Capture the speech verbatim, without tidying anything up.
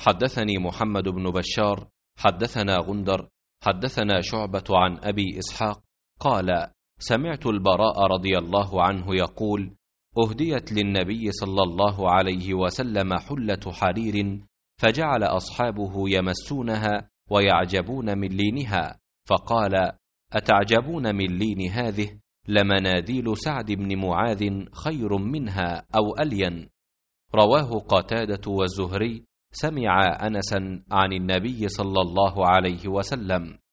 حدثني محمد بن بشار حدثنا غندر حدثنا شعبة عن أبي إسحاق قال: سمعت البراء رضي الله عنه يقول: أهديت للنبي صلى الله عليه وسلم حلة حرير، فجعل أصحابه يمسونها ويعجبون من لينها، فقال: أتعجبون من لين هذه؟ لمناديل سعد بن معاذ خير منها أو ألين. رواه قتادة والزهري سمع أنسا عن النبي صلى الله عليه وسلم.